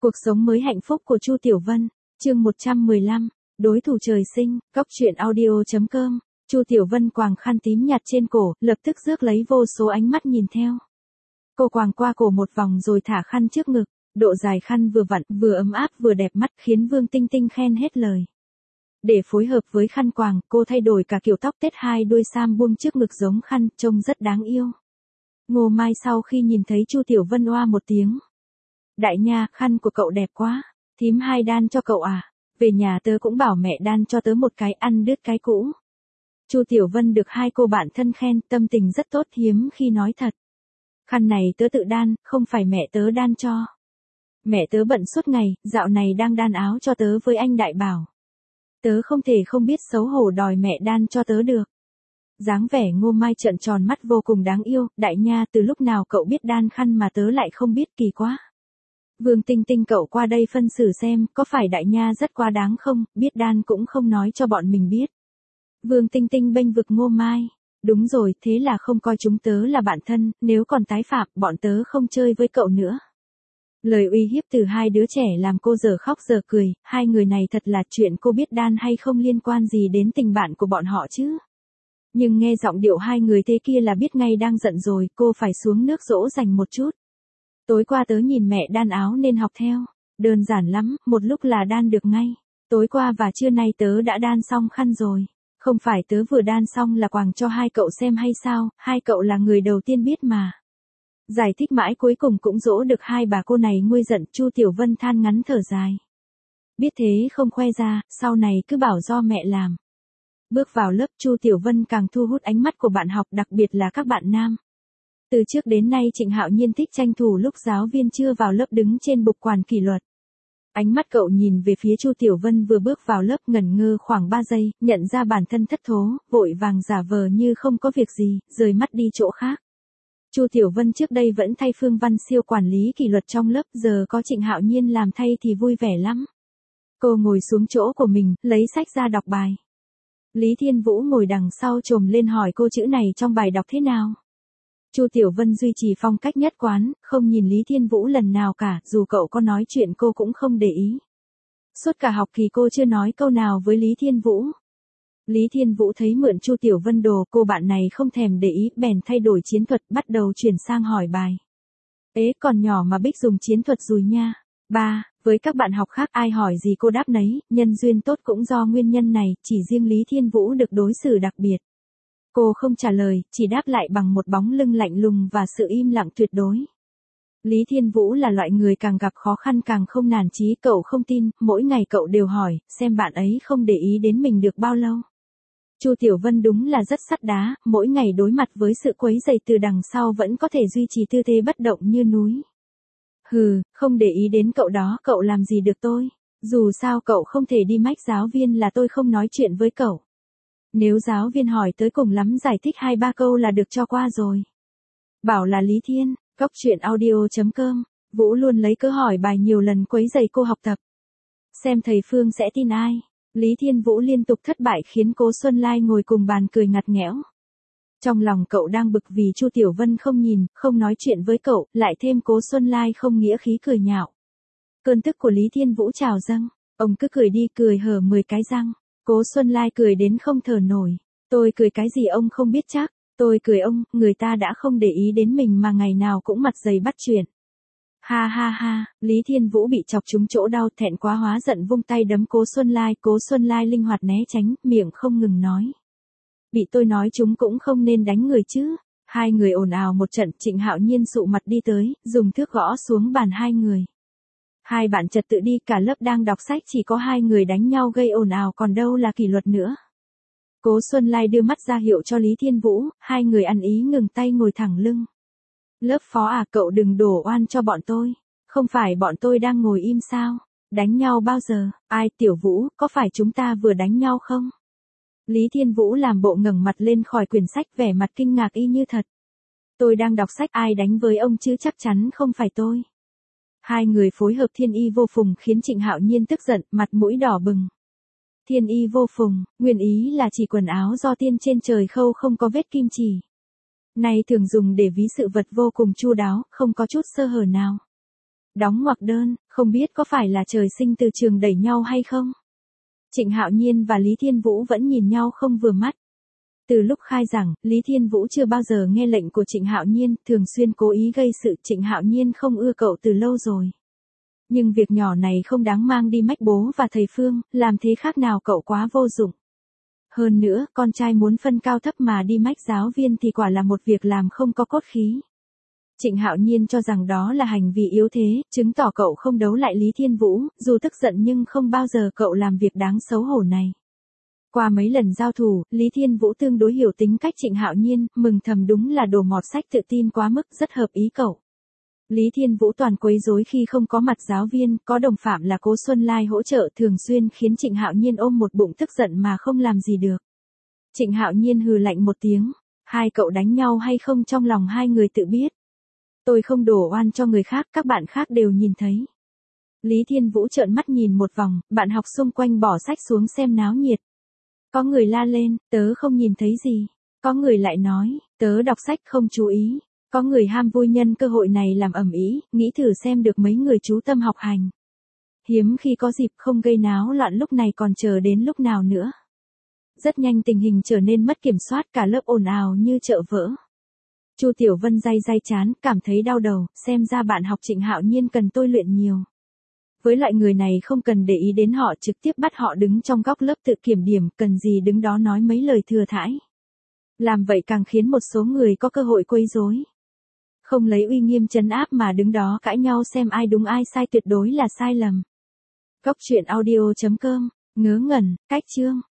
Cuộc sống mới hạnh phúc của Chu Tiểu Vân, chương 115, đối thủ trời sinh, cóc truyện audio.com. Chu Tiểu Vân quàng khăn tím nhạt trên cổ, lập tức rước lấy vô số ánh mắt nhìn theo. Cô quàng qua cổ một vòng rồi thả khăn trước ngực, độ dài khăn vừa vặn, vừa ấm áp vừa đẹp mắt, khiến Vương Tinh Tinh khen hết lời. Để phối hợp với khăn quàng, cô thay đổi cả kiểu tóc tết, hai đuôi sam buông trước ngực giống khăn, trông rất đáng yêu. Ngô Mai sau khi nhìn thấy Chu Tiểu Vân oa một tiếng. Đại nha, khăn của cậu đẹp quá, thím hai đan cho cậu à, về nhà tớ cũng bảo mẹ đan cho tớ một cái, ăn đứt cái cũ. Chu Tiểu Vân được hai cô bạn thân khen, tâm tình rất tốt, hiếm khi nói thật. Khăn này tớ tự đan, không phải mẹ tớ đan cho. Mẹ tớ bận suốt ngày, dạo này đang đan áo cho tớ với anh Đại Bảo. Tớ không thể không biết xấu hổ đòi mẹ đan cho tớ được. Dáng vẻ Ngô Mai trợn tròn mắt vô cùng đáng yêu, đại nha, từ lúc nào cậu biết đan khăn mà tớ lại không biết, kỳ quá. Vương Tinh Tinh, cậu qua đây phân xử xem, có phải đại nha rất quá đáng không, biết đan cũng không nói cho bọn mình biết. Vương Tinh Tinh bênh vực Ngô Mai. Đúng rồi, thế là không coi chúng tớ là bạn thân, nếu còn tái phạm, bọn tớ không chơi với cậu nữa. Lời uy hiếp từ hai đứa trẻ làm cô giờ khóc giờ cười, hai người này thật là chuyện cô biết đan hay không liên quan gì đến tình bạn của bọn họ chứ. Nhưng nghe giọng điệu hai người thế kia là biết ngay đang giận rồi, cô phải xuống nước dỗ dành một chút. Tối qua tớ nhìn mẹ đan áo nên học theo, đơn giản lắm, một lúc là đan được ngay. Tối qua và trưa nay tớ đã đan xong khăn rồi. Không phải tớ vừa đan xong là quàng cho hai cậu xem hay sao, hai cậu là người đầu tiên biết mà. Giải thích mãi cuối cùng cũng dỗ được hai bà cô này nguôi giận. Chu Tiểu Vân than ngắn thở dài. Biết thế không khoe ra, sau này cứ bảo do mẹ làm. Bước vào lớp, Chu Tiểu Vân càng thu hút ánh mắt của bạn học, đặc biệt là các bạn nam. Từ trước đến nay Trịnh Hạo Nhiên thích tranh thủ lúc giáo viên chưa vào lớp đứng trên bục quản kỷ luật. Ánh mắt cậu nhìn về phía Chu Tiểu Vân vừa bước vào lớp, ngẩn ngơ khoảng 3 giây, nhận ra bản thân thất thố, vội vàng giả vờ như không có việc gì, rời mắt đi chỗ khác. Chu Tiểu Vân trước đây vẫn thay Phương Văn Siêu quản lý kỷ luật trong lớp, giờ có Trịnh Hạo Nhiên làm thay thì vui vẻ lắm. Cô ngồi xuống chỗ của mình, lấy sách ra đọc bài. Lý Thiên Vũ ngồi đằng sau chồm lên hỏi cô chữ này trong bài đọc thế nào. Chu Tiểu Vân duy trì phong cách nhất quán, không nhìn Lý Thiên Vũ lần nào cả, dù cậu có nói chuyện cô cũng không để ý. Suốt cả học kỳ cô chưa nói câu nào với Lý Thiên Vũ. Lý Thiên Vũ thấy mượn Chu Tiểu Vân đồ, cô bạn này không thèm để ý, bèn thay đổi chiến thuật, bắt đầu chuyển sang hỏi bài. Ế, còn nhỏ mà Bích dùng chiến thuật rồi nha. Ba, với các bạn học khác ai hỏi gì cô đáp nấy, nhân duyên tốt cũng do nguyên nhân này, chỉ riêng Lý Thiên Vũ được đối xử đặc biệt. Cô không trả lời, chỉ đáp lại bằng một bóng lưng lạnh lùng và sự im lặng tuyệt đối. Lý Thiên Vũ là loại người càng gặp khó khăn càng không nản chí, cậu không tin, mỗi ngày cậu đều hỏi, xem bạn ấy không để ý đến mình được bao lâu. Chu Tiểu Vân đúng là rất sắt đá, mỗi ngày đối mặt với sự quấy rầy từ đằng sau vẫn có thể duy trì tư thế bất động như núi. Hừ, không để ý đến cậu đó, cậu làm gì được tôi, dù sao cậu không thể đi mách giáo viên là tôi không nói chuyện với cậu. Nếu giáo viên hỏi tới cùng lắm giải thích 2-3 câu là được cho qua rồi. Bảo là Lý Thiên, cóc truyện audio.com, Vũ luôn lấy cớ hỏi bài nhiều lần quấy rầy cô học tập. Xem thầy Phương sẽ tin ai. Lý Thiên Vũ liên tục thất bại khiến Cố Xuân Lai ngồi cùng bàn cười ngặt nghẽo. Trong lòng cậu đang bực vì Chu Tiểu Vân không nhìn, không nói chuyện với cậu, lại thêm Cố Xuân Lai không nghĩa khí cười nhạo. Cơn tức của Lý Thiên Vũ trào dâng, ông cứ cười đi, cười hở 10 cái răng. Cố Xuân Lai cười đến không thở nổi. Tôi cười cái gì ông không biết chắc. Tôi cười ông, người ta đã không để ý đến mình mà ngày nào cũng mặt dày bắt chuyện. Ha ha ha, Lý Thiên Vũ bị chọc trúng chỗ đau, thẹn quá hóa giận vung tay đấm Cố Xuân Lai. Cố Xuân Lai linh hoạt né tránh, miệng không ngừng nói. Bị tôi nói chúng cũng không nên đánh người chứ. Hai người ồn ào một trận, Trịnh Hạo Nhiên sụ mặt đi tới, dùng thước gõ xuống bàn hai người. Hai bạn trật tự đi, cả lớp đang đọc sách chỉ có hai người đánh nhau gây ồn ào, còn đâu là kỷ luật nữa. Cố Xuân Lai đưa mắt ra hiệu cho Lý Thiên Vũ, hai người ăn ý ngừng tay ngồi thẳng lưng. Lớp phó à, cậu đừng đổ oan cho bọn tôi. Không phải bọn tôi đang ngồi im sao? Đánh nhau bao giờ? Ai, Tiểu Vũ, có phải chúng ta vừa đánh nhau không? Lý Thiên Vũ làm bộ ngẩng mặt lên khỏi quyển sách, vẻ mặt kinh ngạc y như thật. Tôi đang đọc sách, ai đánh với ông chứ, chắc chắn không phải tôi. Hai người phối hợp thiên y vô phùng khiến Trịnh Hạo Nhiên tức giận, mặt mũi đỏ bừng. Thiên y vô phùng, nguyên ý là chỉ quần áo do tiên trên trời khâu không có vết kim chỉ. Này thường dùng để ví sự vật vô cùng chu đáo, không có chút sơ hở nào. Đóng ngoặc đơn, Không biết có phải là trời sinh từ trường đẩy nhau hay không? Trịnh Hạo Nhiên và Lý Thiên Vũ vẫn nhìn nhau không vừa mắt. Từ lúc khai giảng, Lý Thiên Vũ chưa bao giờ nghe lệnh của Trịnh Hạo Nhiên, thường xuyên cố ý gây sự. Trịnh Hạo Nhiên không ưa cậu từ lâu rồi. Nhưng việc nhỏ này không đáng mang đi mách bố và thầy Phương, làm thế khác nào cậu quá vô dụng. Hơn nữa, con trai muốn phân cao thấp mà đi mách giáo viên thì quả là một việc làm không có cốt khí. Trịnh Hạo Nhiên cho rằng đó là hành vi yếu thế, chứng tỏ cậu không đấu lại Lý Thiên Vũ, dù tức giận nhưng không bao giờ cậu làm việc đáng xấu hổ này. Qua mấy lần giao thủ, Lý Thiên Vũ tương đối hiểu tính cách Trịnh Hạo Nhiên, mừng thầm đúng là đồ mọt sách tự tin quá mức, rất hợp ý cậu. Lý Thiên Vũ toàn quấy rối khi không có mặt giáo viên, có đồng phạm là Cố Xuân Lai hỗ trợ thường xuyên khiến Trịnh Hạo Nhiên ôm một bụng tức giận mà không làm gì được. Trịnh Hạo Nhiên hừ lạnh một tiếng, hai cậu đánh nhau hay không trong lòng hai người tự biết. Tôi không đổ oan cho người khác, các bạn khác đều nhìn thấy. Lý Thiên Vũ trợn mắt nhìn một vòng, bạn học xung quanh bỏ sách xuống xem náo nhiệt. Có người la lên, tớ không nhìn thấy gì. Có người lại nói, tớ đọc sách không chú ý. Có người ham vui nhân cơ hội này làm ầm ĩ, nghĩ thử xem được mấy người chú tâm học hành. Hiếm khi có dịp không gây náo loạn lúc này còn chờ đến lúc nào nữa. Rất nhanh tình hình trở nên mất kiểm soát, cả lớp ồn ào như chợ vỡ. Chu Tiểu Vân day chán, cảm thấy đau đầu, xem ra bạn học Trịnh Hạo Nhiên cần tôi luyện nhiều. Với loại người này không cần để ý đến họ, trực tiếp bắt họ đứng trong góc lớp tự kiểm điểm, cần gì đứng đó nói mấy lời thừa thãi. Làm vậy càng khiến một số người có cơ hội quấy rối. Không lấy uy nghiêm trấn áp mà đứng đó cãi nhau xem ai đúng ai sai tuyệt đối là sai lầm. Góc truyện audio.com, ngớ ngẩn, cách chương.